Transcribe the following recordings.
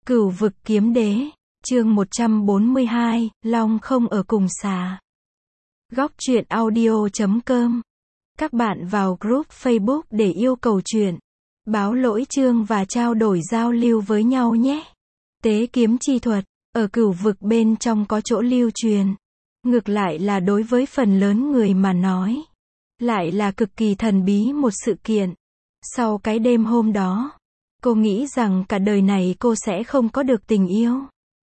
Cửu vực kiếm đế, chương 142, Long không ở cùng xà. Góc truyện audio.com. Các bạn vào group Facebook để yêu cầu truyện, báo lỗi chương và trao đổi giao lưu với nhau nhé. Tế kiếm chi thuật, ở cửu vực bên trong có chỗ lưu truyền. Ngược lại là đối với phần lớn người mà nói, lại là cực kỳ thần bí một sự kiện. Sau cái đêm hôm đó, cô nghĩ rằng cả đời này cô sẽ không có được tình yêu.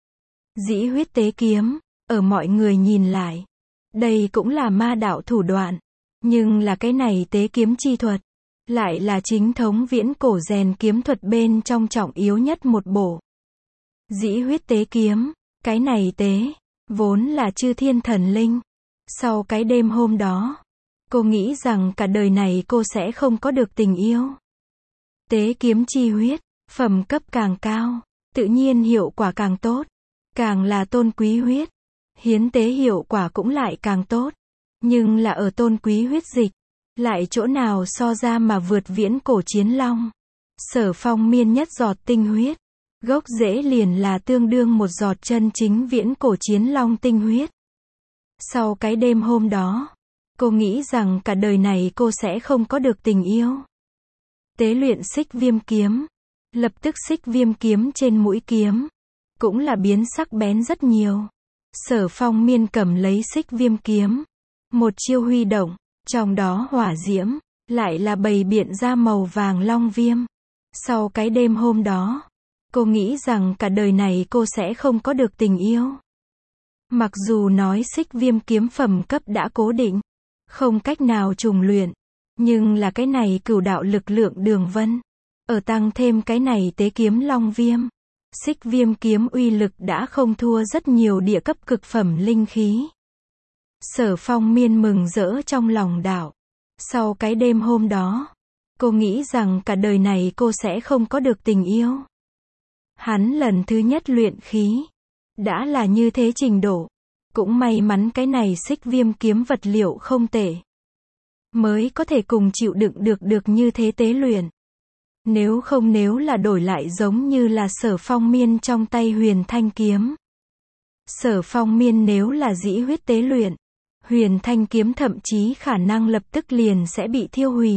Dĩ huyết tế kiếm, ở mọi người nhìn lại, đây cũng là ma đạo thủ đoạn, nhưng là cái này tế kiếm chi thuật, lại là chính thống viễn cổ rèn kiếm thuật bên trong trọng yếu nhất một bộ. Dĩ huyết tế kiếm, cái này tế, vốn là chư thiên thần linh. Sau cái đêm hôm đó, cô nghĩ rằng cả đời này cô sẽ không có được tình yêu. Tế kiếm chi huyết, phẩm cấp càng cao, tự nhiên hiệu quả càng tốt. Càng là tôn quý huyết, hiến tế hiệu quả cũng lại càng tốt. Nhưng là ở tôn quý huyết dịch, lại chỗ nào so ra mà vượt viễn cổ chiến long. Sở Phong miên nhất giọt tinh huyết, gốc rễ liền là tương đương một giọt chân chính viễn cổ chiến long tinh huyết. Sau cái đêm hôm đó, cô nghĩ rằng cả đời này cô sẽ không có được tình yêu. Tế luyện xích viêm kiếm, lập tức xích viêm kiếm trên mũi kiếm, cũng là biến sắc bén rất nhiều. Sở Phong miên cầm lấy xích viêm kiếm, một chiêu huy động, trong đó hỏa diễm, lại là bày biện ra màu vàng long viêm. Sau cái đêm hôm đó, cô nghĩ rằng cả đời này cô sẽ không có được tình yêu. Mặc dù nói xích viêm kiếm phẩm cấp đã cố định, không cách nào trùng luyện, nhưng là cái này cửu đạo lực lượng đường vân, ở tăng thêm cái này tế kiếm long viêm, xích viêm kiếm uy lực đã không thua rất nhiều địa cấp cực phẩm linh khí. Sở Phong miên mừng rỡ trong lòng đạo. Sau cái đêm hôm đó, cô nghĩ rằng cả đời này cô sẽ không có được tình yêu. Hắn lần thứ nhất luyện khí, đã là như thế trình độ, cũng may mắn cái này xích viêm kiếm vật liệu không tệ, mới có thể cùng chịu đựng được như thế tế luyện. Nếu không, nếu là đổi lại giống như là Sở Phong miên trong tay huyền thanh kiếm. Sở Phong miên nếu là dĩ huyết tế luyện, huyền thanh kiếm thậm chí khả năng lập tức liền sẽ bị thiêu hủy.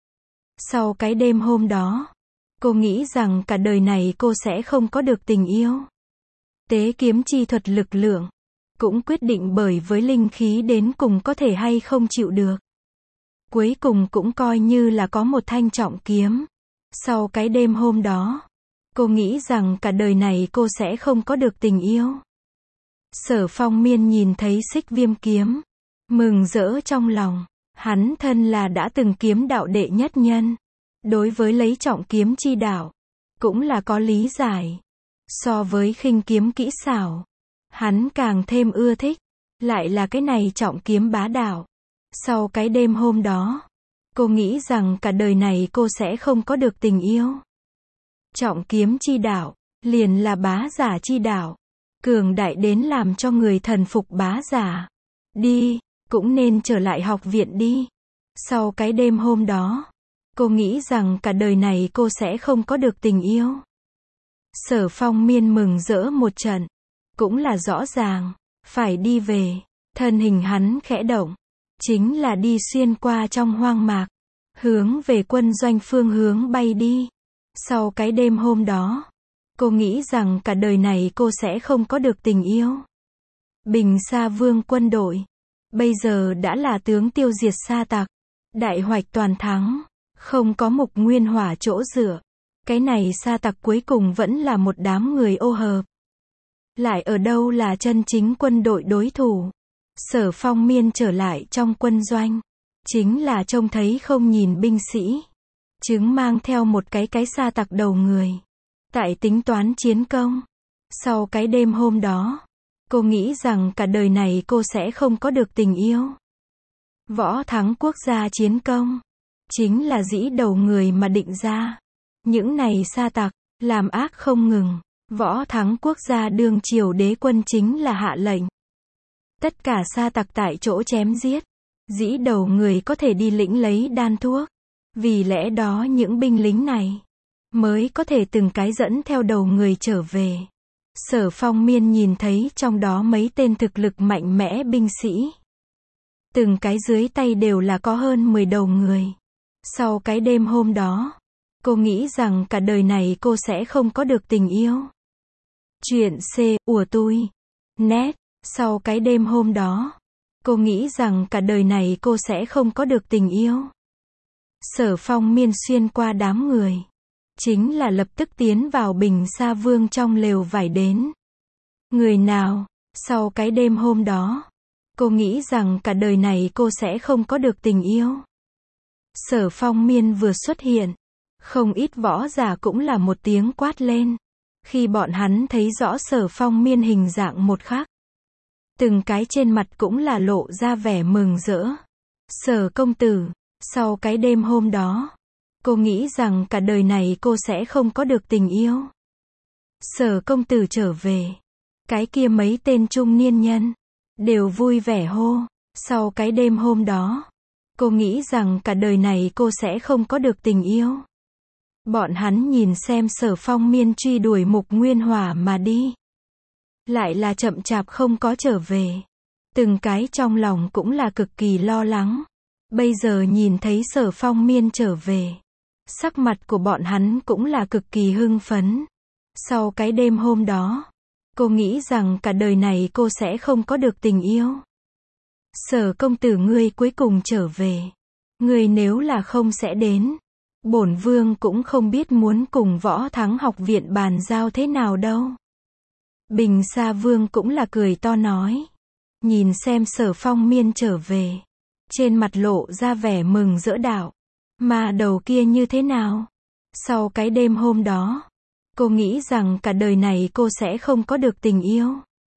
Sau cái đêm hôm đó, cô nghĩ rằng cả đời này cô sẽ không có được tình yêu. Tế kiếm chi thuật lực lượng, cũng quyết định bởi với linh khí đến cùng có thể hay không chịu được. Cuối cùng cũng coi như là có một thanh trọng kiếm. Sau cái đêm hôm đó, cô nghĩ rằng cả đời này cô sẽ không có được tình yêu. Sở Phong miên nhìn thấy xích viêm kiếm, mừng rỡ trong lòng. Hắn thân là đã từng kiếm đạo đệ nhất nhân, đối với lấy trọng kiếm chi đạo, cũng là có lý giải. So với khinh kiếm kỹ xảo, hắn càng thêm ưa thích, lại là cái này trọng kiếm bá đạo. Sau cái đêm hôm đó, cô nghĩ rằng cả đời này cô sẽ không có được tình yêu. Trọng kiếm chi đạo, liền là bá giả chi đạo, cường đại đến làm cho người thần phục bá giả. Đi, cũng nên trở lại học viện đi. Sau cái đêm hôm đó, cô nghĩ rằng cả đời này cô sẽ không có được tình yêu. Sở Phong miên mừng rỡ một trận, cũng là rõ ràng, phải đi về. Thân hình hắn khẽ động, chính là đi xuyên qua trong hoang mạc, hướng về quân doanh phương hướng bay đi. Sau cái đêm hôm đó, cô nghĩ rằng cả đời này cô sẽ không có được tình yêu. Bình Sa Vương quân đội, bây giờ đã là tướng tiêu diệt sa tặc, đại hoạch toàn thắng, không có Mục Nguyên Hỏa chỗ dựa. Cái này sa tặc cuối cùng vẫn là một đám người ô hợp. Lại ở đâu là chân chính quân đội đối thủ. Sở Phong miên trở lại trong quân doanh, chính là trông thấy không nhìn binh sĩ, chứng mang theo một cái sa tặc đầu người, tại tính toán chiến công. Sau cái đêm hôm đó, cô nghĩ rằng cả đời này cô sẽ không có được tình yêu. Võ thắng quốc gia chiến công, chính là dĩ đầu người mà định ra. Những này sa tặc, làm ác không ngừng, võ thắng quốc gia đương triều đế quân chính là hạ lệnh. Tất cả sa tặc tại chỗ chém giết, dĩ đầu người có thể đi lĩnh lấy đan thuốc. Vì lẽ đó những binh lính này, mới có thể từng cái dẫn theo đầu người trở về. Sở Phong Miên nhìn thấy trong đó mấy tên thực lực mạnh mẽ binh sĩ. Từng cái dưới tay đều là có hơn 10 đầu người. Sau cái đêm hôm đó, cô nghĩ rằng cả đời này cô sẽ không có được tình yêu. Chuyện của tôi. Nét. Sau cái đêm hôm đó, cô nghĩ rằng cả đời này cô sẽ không có được tình yêu. Sở Phong Miên xuyên qua đám người. Chính là lập tức tiến vào Bình Sa Vương trong lều vải đến. Người nào? Sau cái đêm hôm đó, cô nghĩ rằng cả đời này cô sẽ không có được tình yêu. Sở Phong Miên vừa xuất hiện, không ít võ giả cũng là một tiếng quát lên. Khi bọn hắn thấy rõ Sở Phong Miên hình dạng một khắc, từng cái trên mặt cũng là lộ ra vẻ mừng rỡ. Sở công tử, sau cái đêm hôm đó, cô nghĩ rằng cả đời này cô sẽ không có được tình yêu. Sở công tử trở về. Cái kia mấy tên trung niên nhân đều vui vẻ hô. Sau cái đêm hôm đó, cô nghĩ rằng cả đời này cô sẽ không có được tình yêu. Bọn hắn nhìn xem Sở Phong Miên truy đuổi Mục Nguyên Hỏa mà đi, lại là chậm chạp không có trở về. Từng cái trong lòng cũng là cực kỳ lo lắng. Bây giờ nhìn thấy Sở Phong Miên trở về, sắc mặt của bọn hắn cũng là cực kỳ hưng phấn. Sau cái đêm hôm đó, cô nghĩ rằng cả đời này cô sẽ không có được tình yêu. Sở công tử ngươi cuối cùng trở về. Ngươi nếu là không sẽ đến, bổn vương cũng không biết muốn cùng Võ Thắng học viện bàn giao thế nào đâu. Bình Sa Vương cũng là cười to nói. Nhìn xem Sở Phong Miên trở về, trên mặt lộ ra vẻ mừng rỡ đạo. Mà đầu kia như thế nào? Sau cái đêm hôm đó, cô nghĩ rằng cả đời này cô sẽ không có được tình yêu.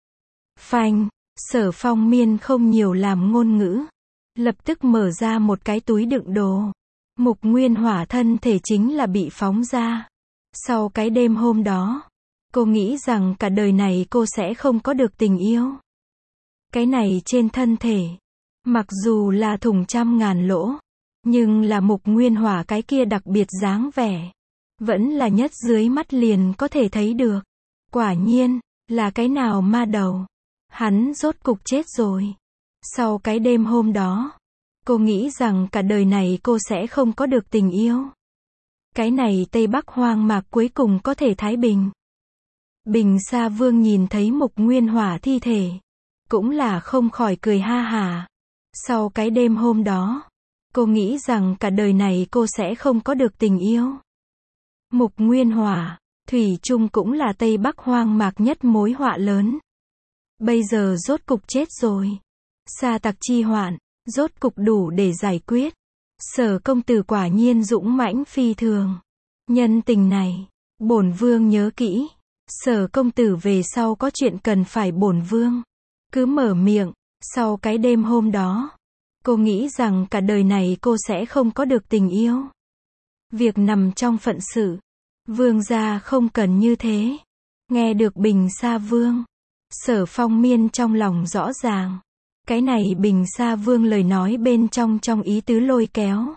Phanh, Sở Phong Miên không nhiều làm ngôn ngữ, lập tức mở ra một cái túi đựng đồ. Mục Nguyên Hỏa thân thể chính là bị phóng ra. Sau cái đêm hôm đó, cô nghĩ rằng cả đời này cô sẽ không có được tình yêu. Cái này trên thân thể, mặc dù là thủng trăm ngàn lỗ, nhưng là Mục Nguyên Hỏa cái kia đặc biệt dáng vẻ, vẫn là nhất dưới mắt liền có thể thấy được. Quả nhiên, là cái nào ma đầu. Hắn rốt cục chết rồi. Sau cái đêm hôm đó, cô nghĩ rằng cả đời này cô sẽ không có được tình yêu. Cái này Tây Bắc hoang mạc cuối cùng có thể thái bình. Bình Sa Vương nhìn thấy Mục Nguyên Hỏa thi thể, cũng là không khỏi cười ha hả. Sau cái đêm hôm đó, cô nghĩ rằng cả đời này cô sẽ không có được tình yêu. Mục Nguyên Hỏa, thủy chung cũng là Tây Bắc hoang mạc nhất mối họa lớn. Bây giờ rốt cục chết rồi. Sa tặc chi hoạn, rốt cục đủ để giải quyết. Sở công tử quả nhiên dũng mãnh phi thường. Nhân tình này, bổn vương nhớ kỹ. Sở công tử về sau có chuyện cần phải bổn vương cứ mở miệng. Sau cái đêm hôm đó, cô nghĩ rằng cả đời này cô sẽ không có được tình yêu. Việc nằm trong phận sự. Vương gia không cần như thế. Nghe được Bình Sa Vương, Sở Phong Miên trong lòng rõ ràng. Cái này Bình Sa Vương lời nói bên trong ý tứ lôi kéo.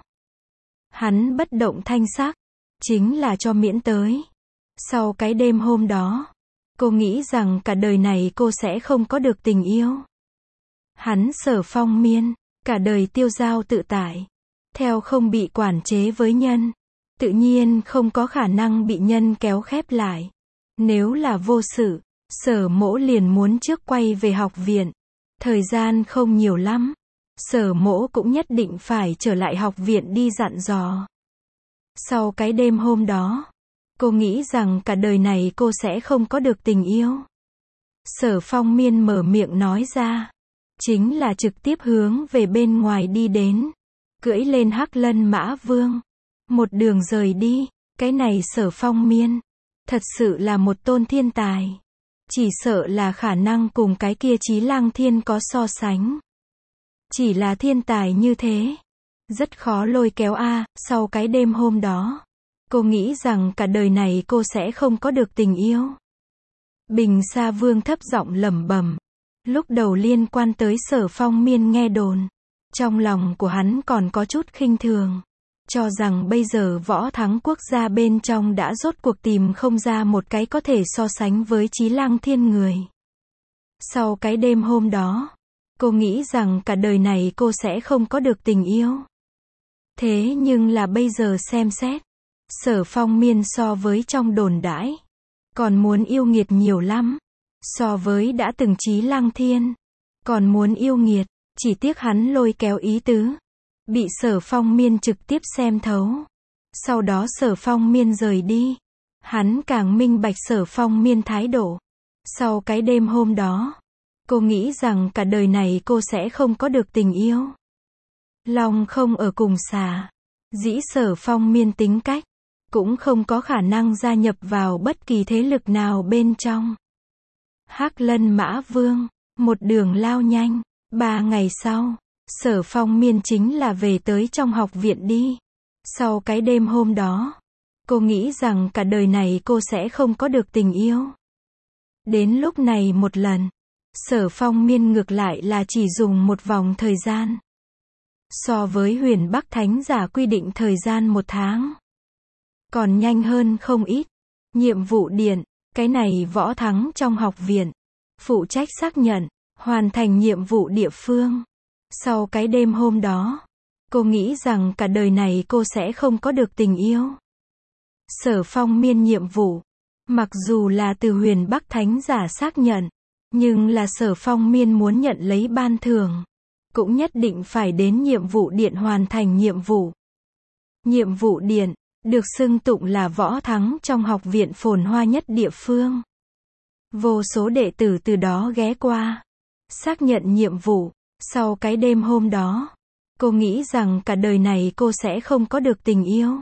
Hắn bất động thanh sắc, chính là cho miễn tới. Sau cái đêm hôm đó, cô nghĩ rằng cả đời này cô sẽ không có được tình yêu. Hắn Sở Phong Miên, cả đời tiêu dao tự tại, theo không bị quản chế với nhân, tự nhiên không có khả năng bị nhân kéo khép lại. Nếu là vô sự, Sở Mỗ liền muốn trước quay về học viện. Thời gian không nhiều lắm, Sở Mỗ cũng nhất định phải trở lại học viện đi dặn dò. Sau cái đêm hôm đó, cô nghĩ rằng cả đời này cô sẽ không có được tình yêu. Sở Phong Miên mở miệng nói ra, chính là trực tiếp hướng về bên ngoài đi đến, cưỡi lên Hắc Lân Mã Vương, một đường rời đi. Cái này Sở Phong Miên, thật sự là một tôn thiên tài. Chỉ sợ là khả năng cùng cái kia Chí Lăng Thiên có so sánh. Chỉ là thiên tài như thế, rất khó lôi kéo a. Sau cái đêm hôm đó, cô nghĩ rằng cả đời này cô sẽ không có được tình yêu. Bình Sa Vương thấp giọng lẩm bẩm. Lúc đầu liên quan tới Sở Phong Miên nghe đồn, trong lòng của hắn còn có chút khinh thường. cho rằng bây giờ Võ Thắng quốc gia bên trong đã rốt cuộc tìm không ra một cái có thể so sánh với Chí Lăng Thiên người. Sau cái đêm hôm đó, cô nghĩ rằng cả đời này cô sẽ không có được tình yêu. Thế nhưng là bây giờ xem xét, Sở Phong Miên so với trong đồn đãi, còn muốn yêu nghiệt nhiều lắm. So với đã từng Chí Lăng Thiên, còn muốn yêu nghiệt, chỉ tiếc hắn lôi kéo ý tứ, bị Sở Phong Miên trực tiếp xem thấu. Sau đó Sở Phong Miên rời đi, hắn càng minh bạch Sở Phong Miên thái độ. Sau cái đêm hôm đó, cô nghĩ rằng cả đời này cô sẽ không có được tình yêu. Long không ở cùng xà, dĩ Sở Phong Miên tính cách, cũng không có khả năng gia nhập vào bất kỳ thế lực nào bên trong. Hắc Lân Mã Vương, một đường lao nhanh. 3 ngày sau, Sở Phong Miên chính là về tới trong học viện đi. Sau cái đêm hôm đó, cô nghĩ rằng cả đời này cô sẽ không có được tình yêu. Đến lúc này một lần, Sở Phong Miên ngược lại là chỉ dùng một vòng thời gian. So với Huyền Bắc Thánh Giả quy định thời gian 1 tháng, còn nhanh hơn không ít. Nhiệm vụ điện, cái này Võ Thắng trong học viện, phụ trách xác nhận, hoàn thành nhiệm vụ địa phương. Sau cái đêm hôm đó, cô nghĩ rằng cả đời này cô sẽ không có được tình yêu. Sở Phong Miên nhiệm vụ, mặc dù là từ Huyền Bắc Thánh Giả xác nhận, nhưng là Sở Phong Miên muốn nhận lấy ban thưởng, cũng nhất định phải đến nhiệm vụ điện hoàn thành nhiệm vụ. Nhiệm vụ điện, được xưng tụng là Võ Thắng trong học viện phồn hoa nhất địa phương. Vô số đệ tử từ đó ghé qua, xác nhận nhiệm vụ. Sau cái đêm hôm đó, cô nghĩ rằng cả đời này cô sẽ không có được tình yêu.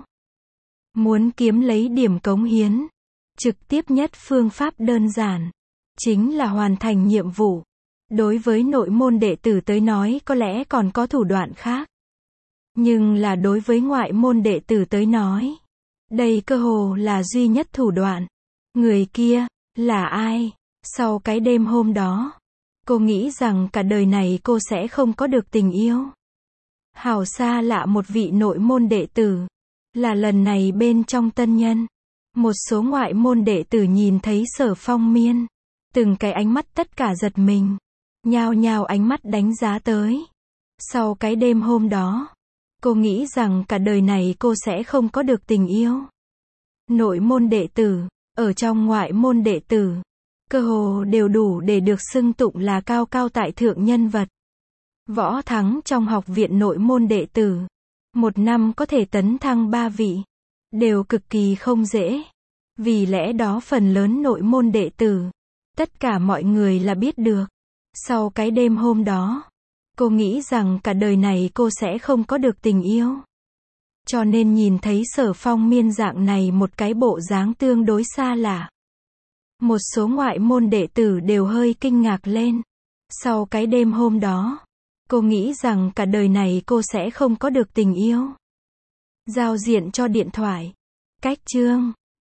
Muốn kiếm lấy điểm cống hiến, trực tiếp nhất phương pháp đơn giản, chính là hoàn thành nhiệm vụ. Đối với nội môn đệ tử tới nói có lẽ còn có thủ đoạn khác. Nhưng là đối với ngoại môn đệ tử tới nói, đây cơ hồ là duy nhất thủ đoạn. Người kia, là ai? Sau cái đêm hôm đó, cô nghĩ rằng cả đời này cô sẽ không có được tình yêu. Hảo xa lạ một vị nội môn đệ tử. Là lần này bên trong tân nhân, một số ngoại môn đệ tử nhìn thấy Sở Phong Miên, từng cái ánh mắt tất cả giật mình, nhao nhao ánh mắt đánh giá tới. Sau cái đêm hôm đó, cô nghĩ rằng cả đời này cô sẽ không có được tình yêu. Nội môn đệ tử, ở trong ngoại môn đệ tử, cơ hồ đều đủ để được xưng tụng là cao cao tại thượng nhân vật. Võ Thắng trong học viện nội môn đệ tử, 1 năm có thể tấn thăng 3 vị, đều cực kỳ không dễ. Vì lẽ đó phần lớn nội môn đệ tử, tất cả mọi người là biết được. Sau cái đêm hôm đó, cô nghĩ rằng cả đời này cô sẽ không có được tình yêu. Cho nên nhìn thấy Sở Phong Miên dạng này một cái bộ dáng tương đối xa lạ, một số ngoại môn đệ tử đều hơi kinh ngạc lên. Sau cái đêm hôm đó, cô nghĩ rằng cả đời này cô sẽ không có được tình yêu. Giao diện cho điện thoại. Cách chương